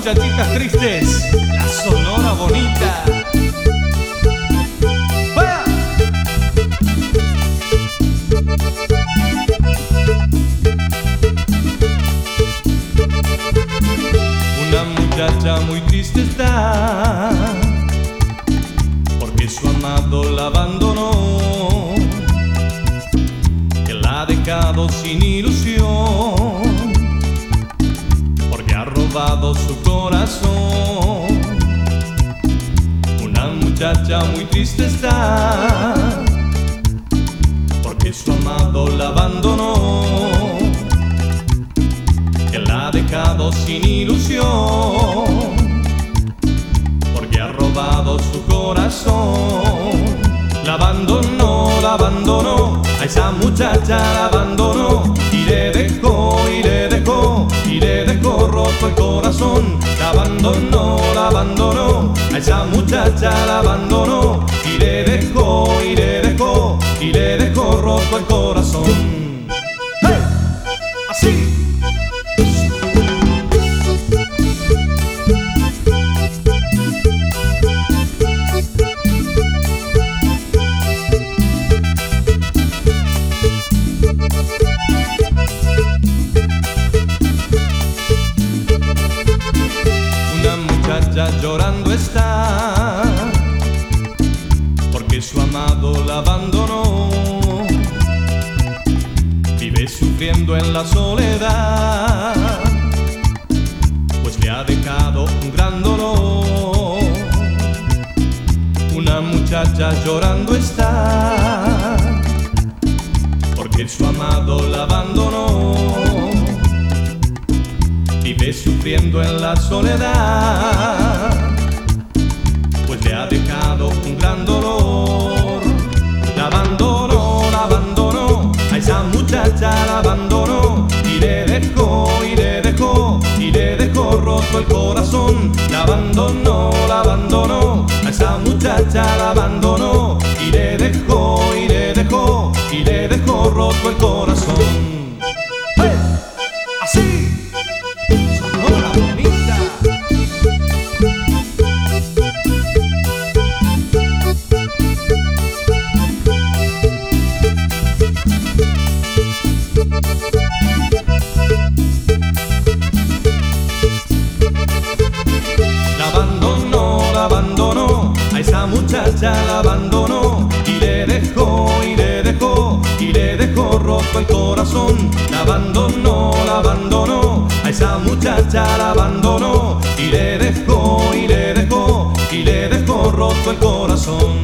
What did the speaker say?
muchachitas tristes, la Sonora Bonita. ¡Vaya! Una muchacha muy triste está porque su amado la abandonó, que la ha dejado sin ilusión, porque ha robado su corazón. Una muchacha muy triste está porque su amado la abandonó, que la ha dejado sin ilusión, porque ha robado su corazón. La abandonó, a esa muchacha la abandonó, y le dejó roto el corazón. La abandonó, a esa muchacha la abandonó, y le dejó roto el corazón. ¡Hey! Así. Llorando está porque su amado la abandonó, vive sufriendo en la soledad, pues le ha dejado un gran dolor. Una muchacha llorando está porque su amado la abandonó, vive sufriendo en la soledad, pues le ha dejado un gran dolor. La abandonó, a esa muchacha la abandonó, y le dejó roto el corazón. La abandonó, a esa muchacha la abandonó, y le dejó roto el corazón. ¡Hey! Así. Sonora Bonita. La abandonó, a esa muchacha la abandonó, y le dejó roto el corazón. La abandonó, a esa muchacha la abandonó, y le dejó roto el corazón.